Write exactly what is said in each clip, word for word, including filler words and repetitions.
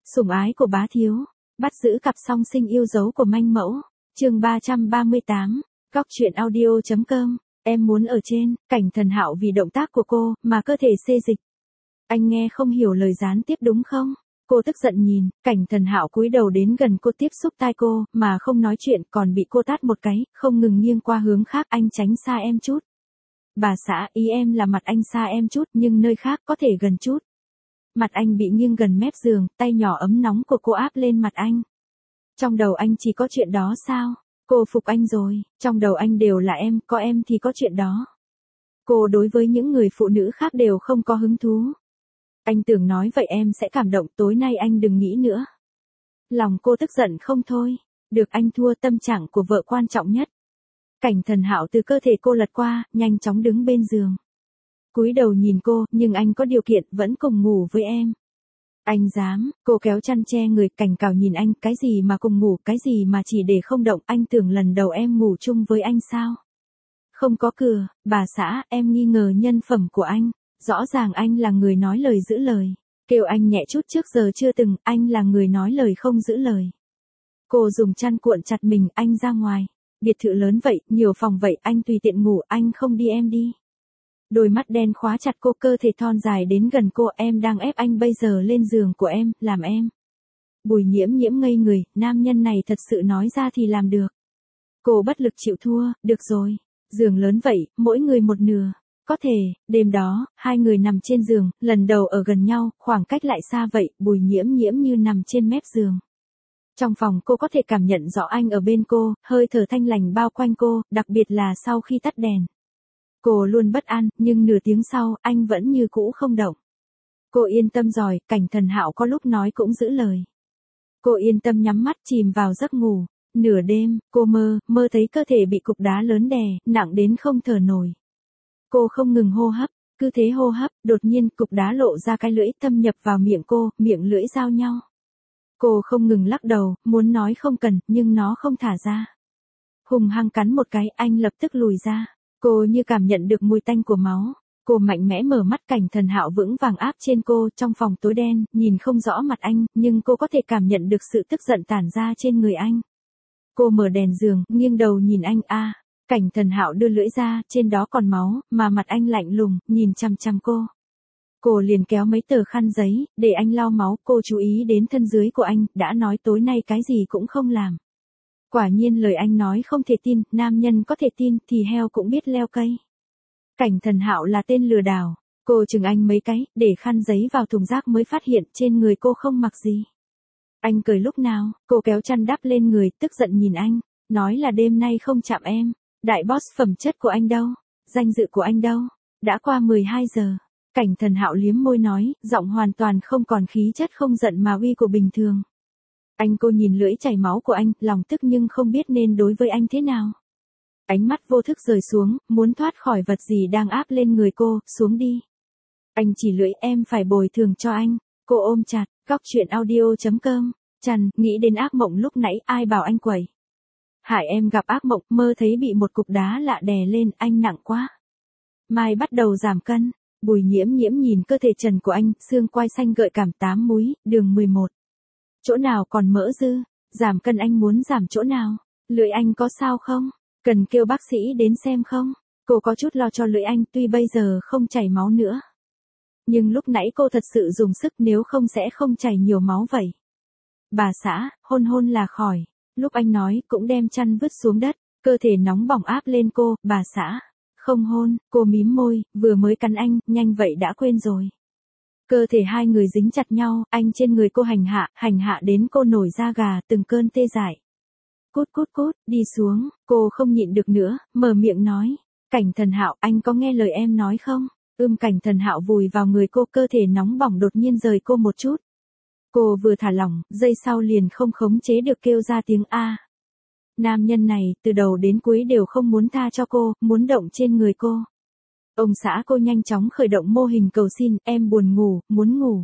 Sủng ái của bá thiếu, bắt giữ cặp song sinh yêu dấu của manh mẫu. Chương ba trăm ba mươi tám, góc truyện audio chấm com. Em muốn ở trên, Cảnh Thần Hạo vì động tác của cô mà cơ thể xê dịch. Anh nghe không hiểu lời gián tiếp đúng không? Cô tức giận nhìn, Cảnh Thần Hạo cúi đầu đến gần cô tiếp xúc tai cô, mà không nói chuyện, còn bị cô tát một cái, không ngừng nghiêng qua hướng khác. Anh tránh xa em chút. Bà xã, ý em là mặt anh xa em chút, nhưng nơi khác có thể gần chút. Mặt anh bị nghiêng gần mép giường, tay nhỏ ấm nóng của cô áp lên mặt anh. Trong đầu anh chỉ có chuyện đó sao? Cô phục anh rồi, trong đầu anh đều là em, có em thì có chuyện đó. Cô đối với những người phụ nữ khác đều không có hứng thú. Anh tưởng nói vậy em sẽ cảm động, tối nay anh đừng nghĩ nữa. Lòng cô tức giận không thôi. Được, anh thua, tâm trạng của vợ quan trọng nhất. Cảnh Thần Hạo từ cơ thể cô lật qua, nhanh chóng đứng bên giường. Cúi đầu nhìn cô, nhưng anh có điều kiện, vẫn cùng ngủ với em. Anh dám, cô kéo chăn che người. Cảnh Cào nhìn anh, cái gì mà cùng ngủ, cái gì mà chỉ để không động, anh tưởng lần đầu em ngủ chung với anh sao? Không có cửa, bà xã, em nghi ngờ nhân phẩm của anh. Rõ ràng anh là người nói lời giữ lời. Kêu anh nhẹ chút, trước giờ chưa từng, anh là người nói lời không giữ lời. Cô dùng chăn cuộn chặt mình, anh ra ngoài. Biệt thự lớn vậy, nhiều phòng vậy, anh tùy tiện ngủ, anh không đi em đi. Đôi mắt đen khóa chặt cô, cơ thể thon dài đến gần cô, em đang ép anh bây giờ lên giường của em, làm em. Bùi Nhiễm Nhiễm ngây người, nam nhân này thật sự nói ra thì làm được. Cô bất lực chịu thua, được rồi. Giường lớn vậy, mỗi người một nửa. Có thể, đêm đó, hai người nằm trên giường, lần đầu ở gần nhau, khoảng cách lại xa vậy, Bùi Nhiễm Nhiễm như nằm trên mép giường. Trong phòng cô có thể cảm nhận rõ anh ở bên cô, hơi thở thanh lành bao quanh cô, đặc biệt là sau khi tắt đèn. Cô luôn bất an, nhưng nửa tiếng sau, anh vẫn như cũ không động. Cô yên tâm rồi, Cảnh Thần Hạo có lúc nói cũng giữ lời. Cô yên tâm nhắm mắt chìm vào giấc ngủ. Nửa đêm, cô mơ, mơ thấy cơ thể bị cục đá lớn đè, nặng đến không thở nổi. Cô không ngừng hô hấp, cứ thế hô hấp, đột nhiên cục đá lộ ra cái lưỡi thâm nhập vào miệng cô, miệng lưỡi giao nhau. Cô không ngừng lắc đầu, muốn nói không cần, nhưng nó không thả ra. Hùng hăng cắn một cái, anh lập tức lùi ra. Cô như cảm nhận được mùi tanh của máu. Cô mạnh mẽ mở mắt, Cảnh Thần Hạo vững vàng áp trên cô, trong phòng tối đen, nhìn không rõ mặt anh, nhưng cô có thể cảm nhận được sự tức giận tản ra trên người anh. Cô mở đèn giường, nghiêng đầu nhìn anh, a, à, Cảnh Thần Hạo đưa lưỡi ra, trên đó còn máu, mà mặt anh lạnh lùng, nhìn chằm chằm cô. Cô liền kéo mấy tờ khăn giấy, để anh lau máu, cô chú ý đến thân dưới của anh, đã nói tối nay cái gì cũng không làm. Quả nhiên lời anh nói không thể tin, nam nhân có thể tin, thì heo cũng biết leo cây. Cảnh Thần Hạo là tên lừa đảo. Cô chừng anh mấy cái, để khăn giấy vào thùng rác mới phát hiện trên người cô không mặc gì. Anh cười lúc nào, cô kéo chăn đắp lên người, tức giận nhìn anh, nói là đêm nay không chạm em. Đại boss phẩm chất của anh đâu? Danh dự của anh đâu? Đã qua mười hai giờ. Cảnh Thần Hạo liếm môi nói, giọng hoàn toàn không còn khí chất không giận mà uy của bình thường. Anh cô nhìn lưỡi chảy máu của anh, lòng tức nhưng không biết nên đối với anh thế nào. Ánh mắt vô thức rời xuống, muốn thoát khỏi vật gì đang áp lên người cô, xuống đi. Anh chỉ lưỡi, em phải bồi thường cho anh. Cô ôm chặt, góc truyện audio chấm com. Chằn, nghĩ đến ác mộng lúc nãy, ai bảo anh quẩy. Hại em gặp ác mộng, mơ thấy bị một cục đá lạ đè lên, anh nặng quá. Mai bắt đầu giảm cân. Bùi Nhiễm Nhiễm nhìn cơ thể trần của anh, xương quai xanh gợi cảm, tám múi, đường mười một. Chỗ nào còn mỡ dư? Giảm cân anh muốn giảm chỗ nào? Lưỡi anh có sao không? Cần kêu bác sĩ đến xem không? Cô có chút lo cho lưỡi anh, tuy bây giờ không chảy máu nữa. Nhưng lúc nãy cô thật sự dùng sức, nếu không sẽ không chảy nhiều máu vậy. Bà xã, hôn hôn là khỏi. Lúc anh nói, cũng đem chăn vứt xuống đất, cơ thể nóng bỏng áp lên cô, bà xã. Không hôn, cô mím môi, vừa mới cắn anh, nhanh vậy đã quên rồi. Cơ thể hai người dính chặt nhau, anh trên người cô hành hạ, hành hạ đến cô nổi da gà, từng cơn tê dại. Cút cút cút, đi xuống, cô không nhịn được nữa, mở miệng nói. Cảnh Thần Hạo, anh có nghe lời em nói không? Ưm Cảnh Thần Hạo vùi vào người cô, cơ thể nóng bỏng đột nhiên rời cô một chút. Cô vừa thả lỏng, giây sau liền không khống chế được kêu ra tiếng A. Nam nhân này, từ đầu đến cuối đều không muốn tha cho cô, muốn động trên người cô. Ông xã cô nhanh chóng khởi động mô hình cầu xin, em buồn ngủ, muốn ngủ.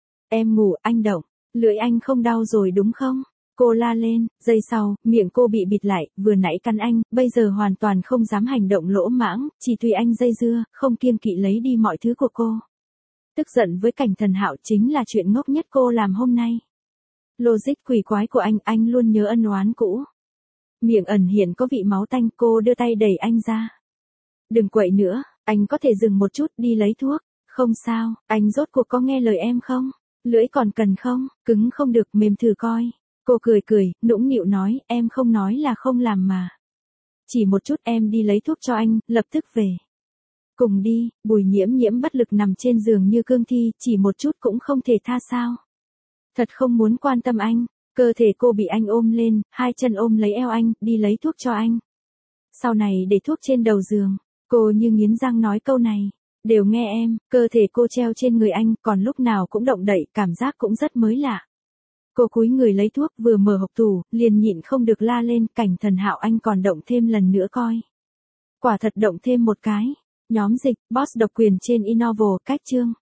Em ngủ, anh động, lưỡi anh không đau rồi đúng không? Cô la lên, giây sau, miệng cô bị bịt lại, vừa nãy cắn anh, bây giờ hoàn toàn không dám hành động lỗ mãng, chỉ tùy anh dây dưa, không kiêng kỵ lấy đi mọi thứ của cô. Tức giận với Cảnh Thần Hạo chính là chuyện ngốc nhất cô làm hôm nay. Logic quỷ quái của anh, anh luôn nhớ ân oán cũ. Miệng ẩn hiện có vị máu tanh, cô đưa tay đẩy anh ra. Đừng quậy nữa, anh có thể dừng một chút, đi lấy thuốc. Không sao, anh rốt cuộc có nghe lời em không? Lưỡi còn cần không? Cứng không được, mềm thử coi. Cô cười cười, nũng nịu nói, em không nói là không làm mà. Chỉ một chút, em đi lấy thuốc cho anh, lập tức về. Cùng đi. Bùi Nhiễm Nhiễm bất lực nằm trên giường như cương thi, chỉ một chút cũng không thể tha sao. Thật không muốn quan tâm anh. Cơ thể cô bị anh ôm lên, hai chân ôm lấy eo anh, đi lấy thuốc cho anh. Sau này để thuốc trên đầu giường. Cô như nghiến răng nói câu này. Đều nghe em. Cơ thể cô treo trên người anh, còn lúc nào cũng động đậy, cảm giác cũng rất mới lạ. Cô cúi người lấy thuốc, vừa mở hộp tủ, liền nhịn không được la lên, Cảnh Thần Hạo anh còn động thêm lần nữa coi. Quả thật động thêm một cái. Nhóm dịch, boss độc quyền trên Innovel, cách chương.